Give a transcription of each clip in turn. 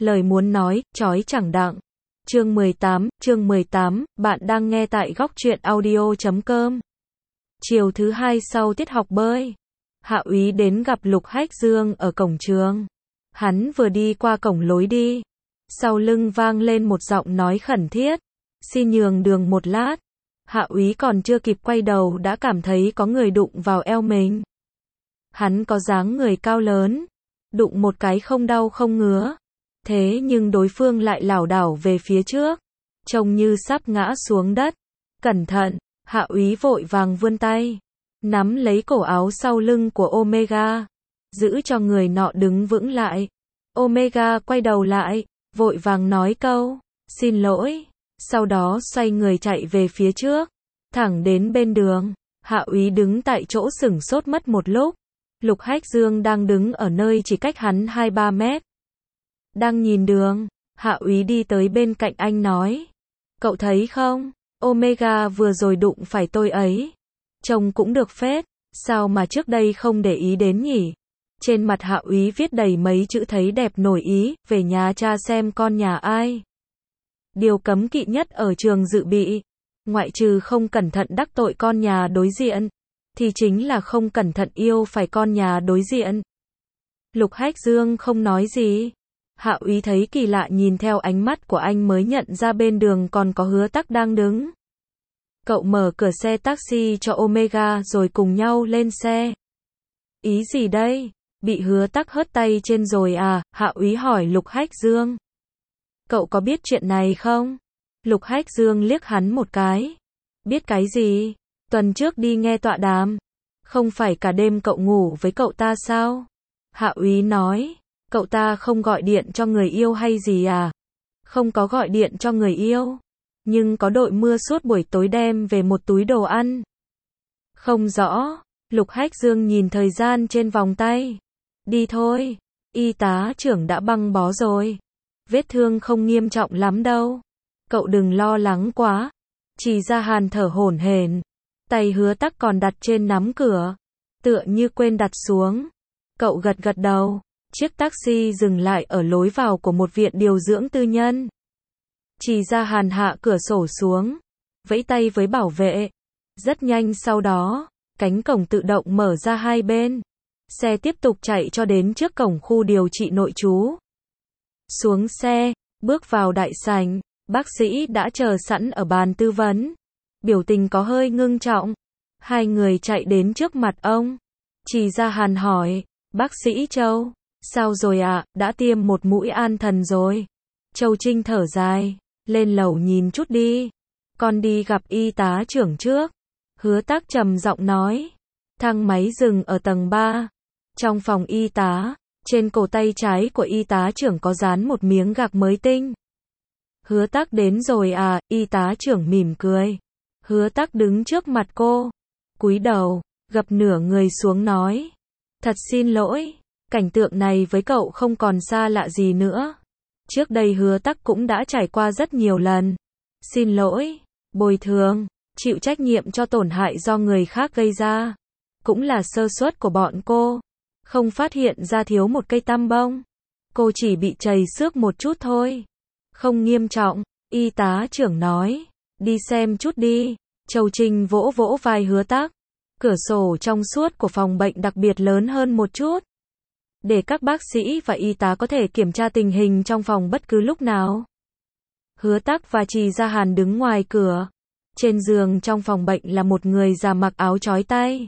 lời muốn nói, chói chẳng đặng. Chương 18, bạn đang nghe tại góc truyện audio.com. Chiều thứ hai sau tiết học bơi, Hạ úy đến gặp Lục Hách Dương ở cổng trường. Hắn vừa đi qua cổng lối đi, sau lưng vang lên một giọng nói khẩn thiết, xin nhường đường một lát. Hạ úy còn chưa kịp quay đầu đã cảm thấy có người đụng vào eo mình. Hắn có dáng người cao lớn, đụng một cái không đau không ngứa. Thế nhưng đối phương lại lảo đảo về phía trước, trông như sắp ngã xuống đất. Cẩn thận, Hạ úy vội vàng vươn tay, nắm lấy cổ áo sau lưng của Omega, giữ cho người nọ đứng vững lại. Omega quay đầu lại, vội vàng nói câu, xin lỗi, sau đó xoay người chạy về phía trước, thẳng đến bên đường. Hạ úy đứng tại chỗ sửng sốt mất một lúc. Lục Hách Dương đang đứng ở nơi chỉ cách hắn 2-3 mét. Đang nhìn đường, Hạ úy đi tới bên cạnh anh nói, cậu thấy không, Omega vừa rồi đụng phải tôi ấy. Trông cũng được phết, sao mà trước đây không để ý đến nhỉ? Trên mặt Hạ úy viết đầy mấy chữ thấy đẹp nổi ý, về nhà cha xem con nhà ai. Điều cấm kỵ nhất ở trường dự bị, ngoại trừ không cẩn thận đắc tội con nhà đối diện, thì chính là không cẩn thận yêu phải con nhà đối diện. Lục Hách Dương không nói gì. Hạ úy thấy kỳ lạ nhìn theo ánh mắt của anh mới nhận ra bên đường còn có Hứa Tắc đang đứng. Cậu mở cửa xe taxi cho Omega rồi cùng nhau lên xe. Ý gì đây? Bị Hứa Tắc hớt tay trên rồi à? Hạ úy hỏi Lục Hách Dương. Cậu có biết chuyện này không? Lục Hách Dương liếc hắn một cái. Biết cái gì? Tuần trước đi nghe tọa đàm. Không phải cả đêm cậu ngủ với cậu ta sao? Hạ úy nói. Cậu ta không gọi điện cho người yêu hay gì à? Không có gọi điện cho người yêu, nhưng có đội mưa suốt buổi tối đem về một túi đồ ăn. Không rõ. Lục Hách Dương nhìn thời gian trên vòng tay. Đi thôi, y tá trưởng đã băng bó rồi. Vết thương không nghiêm trọng lắm đâu. Cậu đừng lo lắng quá. Chỉ ra Hàn thở hổn hển. Tay Hứa Tắc còn đặt trên nắm cửa, tựa như quên đặt xuống. Cậu gật gật đầu. Chiếc taxi dừng lại ở lối vào của một viện điều dưỡng tư nhân. Chỉ ra Hàn hạ cửa sổ xuống, vẫy tay với bảo vệ. Rất nhanh sau đó, cánh cổng tự động mở ra hai bên. Xe tiếp tục chạy cho đến trước cổng khu điều trị nội trú. Xuống xe, bước vào đại sảnh, bác sĩ đã chờ sẵn ở bàn tư vấn. Biểu tình có hơi ngưng trọng. Hai người chạy đến trước mặt ông. Chỉ ra Hàn hỏi, bác sĩ Châu, sao rồi ạ? Đã tiêm một mũi an thần rồi. Châu Trinh thở dài, lên lầu nhìn chút đi. Con đi gặp y tá trưởng trước. Hứa Tắc trầm giọng nói. Thang máy dừng ở tầng 3. Trong phòng y tá, trên cổ tay trái của y tá trưởng có dán một miếng gạc mới tinh. Hứa Tắc đến rồi à? Y tá trưởng mỉm cười. Hứa Tắc đứng trước mặt cô, cúi đầu, gập nửa người xuống nói. Thật xin lỗi. Cảnh tượng này với cậu không còn xa lạ gì nữa. Trước đây Hứa Tắc cũng đã trải qua rất nhiều lần. Xin lỗi, bồi thường, chịu trách nhiệm cho tổn hại do người khác gây ra. Cũng là sơ suất của bọn cô. Không phát hiện ra thiếu một cây tăm bông. Cô chỉ bị trầy xước một chút thôi. Không nghiêm trọng, y tá trưởng nói. Đi xem chút đi. Châu Trinh vỗ vỗ vai Hứa Tắc. Cửa sổ trong suốt của phòng bệnh đặc biệt lớn hơn một chút, để các bác sĩ và y tá có thể kiểm tra tình hình trong phòng bất cứ lúc nào. Hứa Tắc và Trì Gia Hàn đứng ngoài cửa. Trên giường trong phòng bệnh là một người già mặc áo chói tay.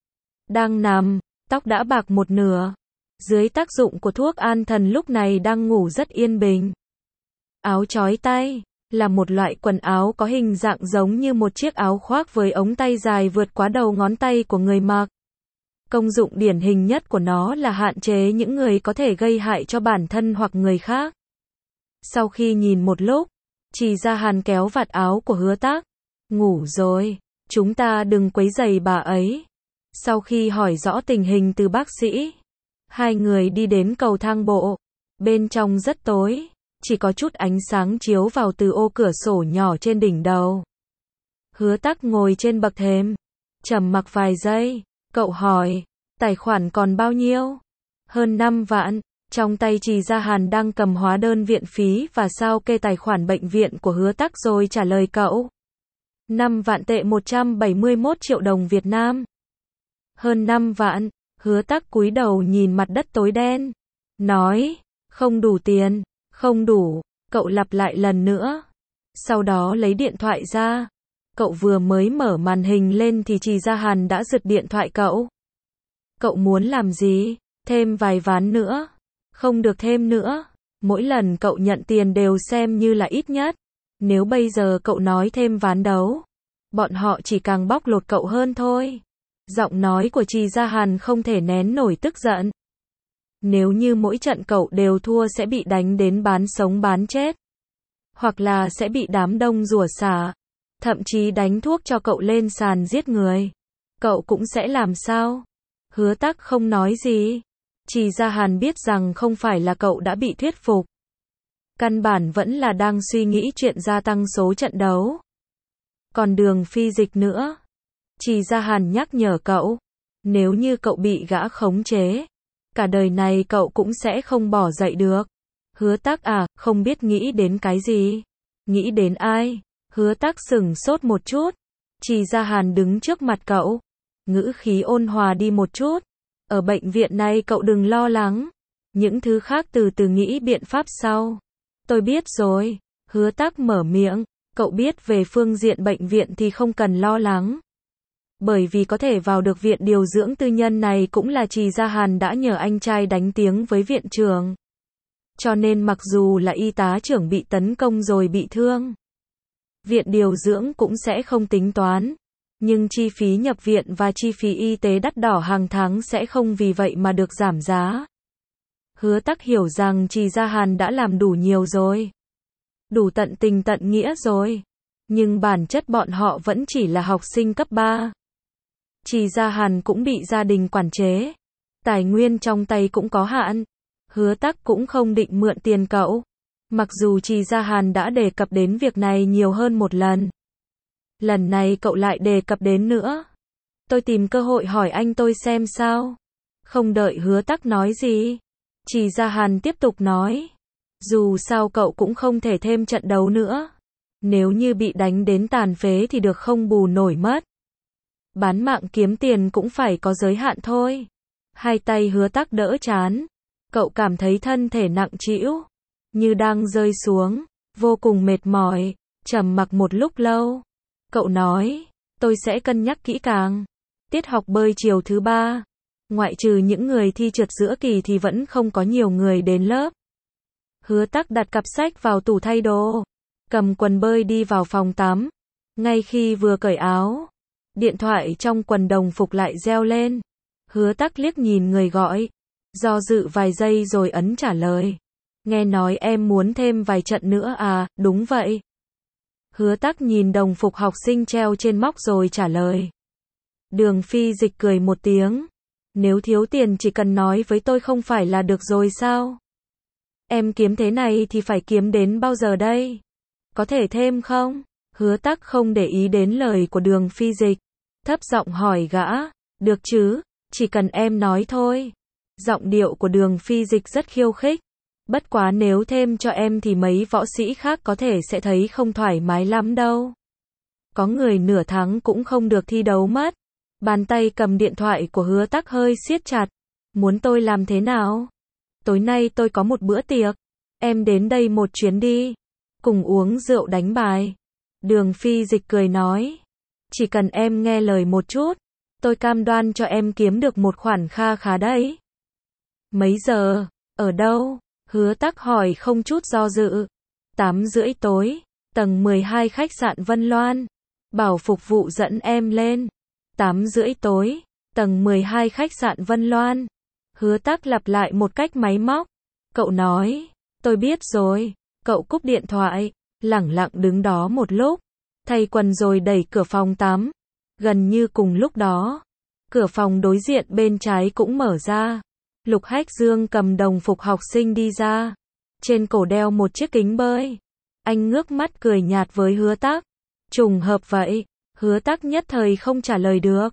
Đang nằm, tóc đã bạc một nửa. Dưới tác dụng của thuốc an thần lúc này đang ngủ rất yên bình. Áo chói tay là một loại quần áo có hình dạng giống như một chiếc áo khoác với ống tay dài vượt quá đầu ngón tay của người mặc. Công dụng điển hình nhất của nó là hạn chế những người có thể gây hại cho bản thân hoặc người khác. Sau khi nhìn một lúc, Trì Gia Hàn kéo vạt áo của Hứa Tắc. Ngủ rồi, chúng ta đừng quấy rầy bà ấy. Sau khi hỏi rõ tình hình từ bác sĩ, hai người đi đến cầu thang bộ. Bên trong rất tối, chỉ có chút ánh sáng chiếu vào từ ô cửa sổ nhỏ trên đỉnh đầu. Hứa Tắc ngồi trên bậc thềm, trầm mặc vài giây. Cậu hỏi, tài khoản còn bao nhiêu? Hơn 5 vạn. Trong tay Trì Gia Hàn đang cầm hóa đơn viện phí và sao kê tài khoản bệnh viện của Hứa Tắc rồi trả lời cậu. 5 vạn tệ 171 triệu đồng Việt Nam. Hơn 5 vạn, Hứa Tắc cúi đầu nhìn mặt đất tối đen. Nói, không đủ tiền, không đủ, cậu lặp lại lần nữa. Sau đó lấy điện thoại ra. Cậu vừa mới mở màn hình lên thì Trì Gia Hàn đã giật điện thoại cậu. Cậu muốn làm gì? Thêm vài ván nữa. Không được thêm nữa. Mỗi lần cậu nhận tiền đều xem như là ít nhất. Nếu bây giờ cậu nói thêm ván đấu, bọn họ chỉ càng bóc lột cậu hơn thôi. Giọng nói của Trì Gia Hàn không thể nén nổi tức giận. Nếu như mỗi trận cậu đều thua sẽ bị đánh đến bán sống bán chết. Hoặc là sẽ bị đám đông rủa xả. Thậm chí đánh thuốc cho cậu lên sàn giết người. Cậu cũng sẽ làm sao? Hứa Tắc không nói gì. Trì Gia Hàn biết rằng không phải là cậu đã bị thuyết phục. Căn bản vẫn là đang suy nghĩ chuyện gia tăng số trận đấu. Còn Đường Phi Dịch nữa. Trì Gia Hàn nhắc nhở cậu. Nếu như cậu bị gã khống chế, cả đời này cậu cũng sẽ không bỏ dậy được. Hứa Tắc à, không biết nghĩ đến cái gì? Nghĩ đến ai? Hứa Tắc sửng sốt một chút. Trì Gia Hàn đứng trước mặt cậu. Ngữ khí ôn hòa đi một chút. Ở bệnh viện này cậu đừng lo lắng. Những thứ khác từ từ nghĩ biện pháp sau. Tôi biết rồi. Hứa Tắc mở miệng. Cậu biết về phương diện bệnh viện thì không cần lo lắng. Bởi vì có thể vào được viện điều dưỡng tư nhân này cũng là Trì Gia Hàn đã nhờ anh trai đánh tiếng với viện trưởng. Cho nên mặc dù là y tá trưởng bị tấn công rồi bị thương, viện điều dưỡng cũng sẽ không tính toán. Nhưng chi phí nhập viện và chi phí y tế đắt đỏ hàng tháng sẽ không vì vậy mà được giảm giá. Hứa Tắc hiểu rằng Trì Gia Hàn đã làm đủ nhiều rồi. Đủ tận tình tận nghĩa rồi. Nhưng bản chất bọn họ vẫn chỉ là học sinh cấp 3. Trì Gia Hàn cũng bị gia đình quản chế. Tài nguyên trong tay cũng có hạn. Hứa Tắc cũng không định mượn tiền cậu. Mặc dù Trì Gia Hàn đã đề cập đến việc này nhiều hơn một lần. Lần này cậu lại đề cập đến nữa. Tôi tìm cơ hội hỏi anh tôi xem sao. Không đợi Hứa Tắc nói gì, Trì Gia Hàn tiếp tục nói. Dù sao cậu cũng không thể thêm trận đấu nữa. Nếu như bị đánh đến tàn phế thì được không bù nổi mất. Bán mạng kiếm tiền cũng phải có giới hạn thôi. Hai tay Hứa Tắc đỡ trán. Cậu cảm thấy thân thể nặng trĩu, như đang rơi xuống, vô cùng mệt mỏi, trầm mặc một lúc lâu. Cậu nói, tôi sẽ cân nhắc kỹ càng. Tiết học bơi chiều thứ 3. Ngoại trừ những người thi trượt giữa kỳ thì vẫn không có nhiều người đến lớp. Hứa Tắc đặt cặp sách vào tủ thay đồ, cầm quần bơi đi vào phòng tắm. Ngay khi vừa cởi áo, điện thoại trong quần đồng phục lại reo lên. Hứa Tắc liếc nhìn người gọi, do dự vài giây rồi ấn trả lời. Nghe nói em muốn thêm vài trận nữa à? Đúng vậy. Hứa Tắc nhìn đồng phục học sinh treo trên móc rồi trả lời. Đường Phi Dịch cười một tiếng. Nếu thiếu tiền chỉ cần nói với tôi không phải là được rồi sao? Em kiếm thế này thì phải kiếm đến bao giờ đây? Có thể thêm không? Hứa Tắc không để ý đến lời của Đường Phi Dịch. Thấp giọng hỏi gã. Được chứ, chỉ cần em nói thôi. Giọng điệu của Đường Phi Dịch rất khiêu khích. Bất quá nếu thêm cho em thì mấy võ sĩ khác có thể sẽ thấy không thoải mái lắm đâu. Có người nửa tháng cũng không được thi đấu mất. Bàn tay cầm điện thoại của Hứa Tắc hơi siết chặt. Muốn tôi làm thế nào? Tối nay tôi có một bữa tiệc. Em đến đây một chuyến đi. Cùng uống rượu đánh bài. Đường Phi Dịch cười nói. Chỉ cần em nghe lời một chút, tôi cam đoan cho em kiếm được một khoản kha khá đấy. Mấy giờ? Ở đâu? Hứa Tắc hỏi không chút do dự. 8:30 tối. Tầng 12 khách sạn Vân Loan. Bảo phục vụ dẫn em lên. 8:30 tối. Tầng 12 khách sạn Vân Loan. Hứa Tắc lặp lại một cách máy móc. Cậu nói. Tôi biết rồi. Cậu cúp điện thoại. Lẳng lặng đứng đó một lúc. Thay quần rồi đẩy cửa phòng tắm. Gần như cùng lúc đó, cửa phòng đối diện bên trái cũng mở ra. Lục Hách Dương cầm đồng phục học sinh đi ra. Trên cổ đeo một chiếc kính bơi. Anh ngước mắt cười nhạt với Hứa Tắc. Trùng hợp vậy. Hứa Tắc nhất thời không trả lời được.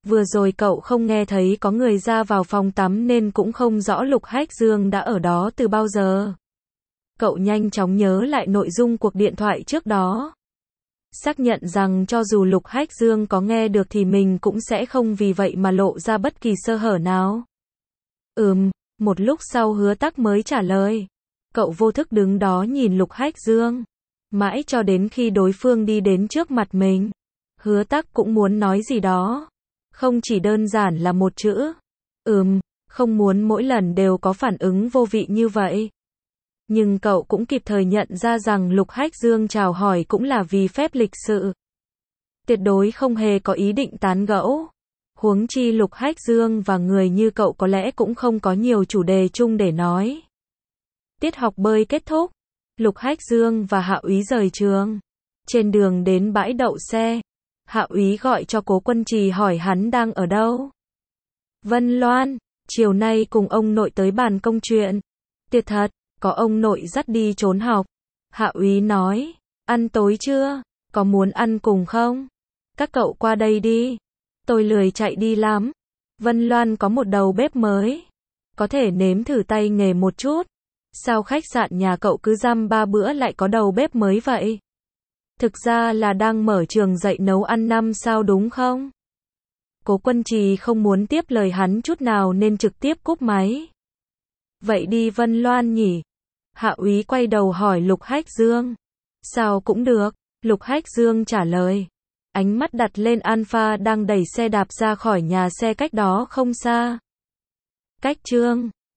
Vừa rồi cậu không nghe thấy có người ra vào phòng tắm nên cũng không rõ Lục Hách Dương đã ở đó từ bao giờ. Cậu nhanh chóng nhớ lại nội dung cuộc điện thoại trước đó. Xác nhận rằng cho dù Lục Hách Dương có nghe được thì mình cũng sẽ không vì vậy mà lộ ra bất kỳ sơ hở nào. Một lúc sau Hứa Tắc mới trả lời. Cậu vô thức đứng đó nhìn Lục Hách Dương. Mãi cho đến khi đối phương đi đến trước mặt mình. Hứa Tắc cũng muốn nói gì đó. Không chỉ đơn giản là một chữ. Không muốn mỗi lần đều có phản ứng vô vị như vậy. Nhưng cậu cũng kịp thời nhận ra rằng Lục Hách Dương chào hỏi cũng là vì phép lịch sự. Tuyệt đối không hề có ý định tán gẫu. Huống chi Lục Hách Dương và người như cậu có lẽ cũng không có nhiều chủ đề chung để nói. Tiết học bơi kết thúc. Lục Hách Dương và Hạ Úy rời trường. Trên đường đến bãi đậu xe, Hạ Úy gọi cho Cố Quân Trì hỏi hắn đang ở đâu. Vân Loan, chiều nay cùng ông nội tới bàn công chuyện. Tuyệt thật, có ông nội dắt đi trốn học. Hạ Úy nói, ăn tối chưa? Có muốn ăn cùng không? Các cậu qua đây đi. Tôi lười chạy đi lắm. Vân Loan có một đầu bếp mới. Có thể nếm thử tay nghề một chút. Sao khách sạn nhà cậu cứ dăm 3 bữa lại có đầu bếp mới vậy? Thực ra là đang mở trường dạy nấu ăn năm sao đúng không? Cố Quân Trì không muốn tiếp lời hắn chút nào nên trực tiếp cúp máy. Vậy đi Vân Loan nhỉ? Hạ Úy quay đầu hỏi Lục Hách Dương. Sao cũng được, Lục Hách Dương trả lời. Ánh mắt đặt lên Alpha đang đẩy xe đạp ra khỏi nhà xe cách đó không xa. Cách chương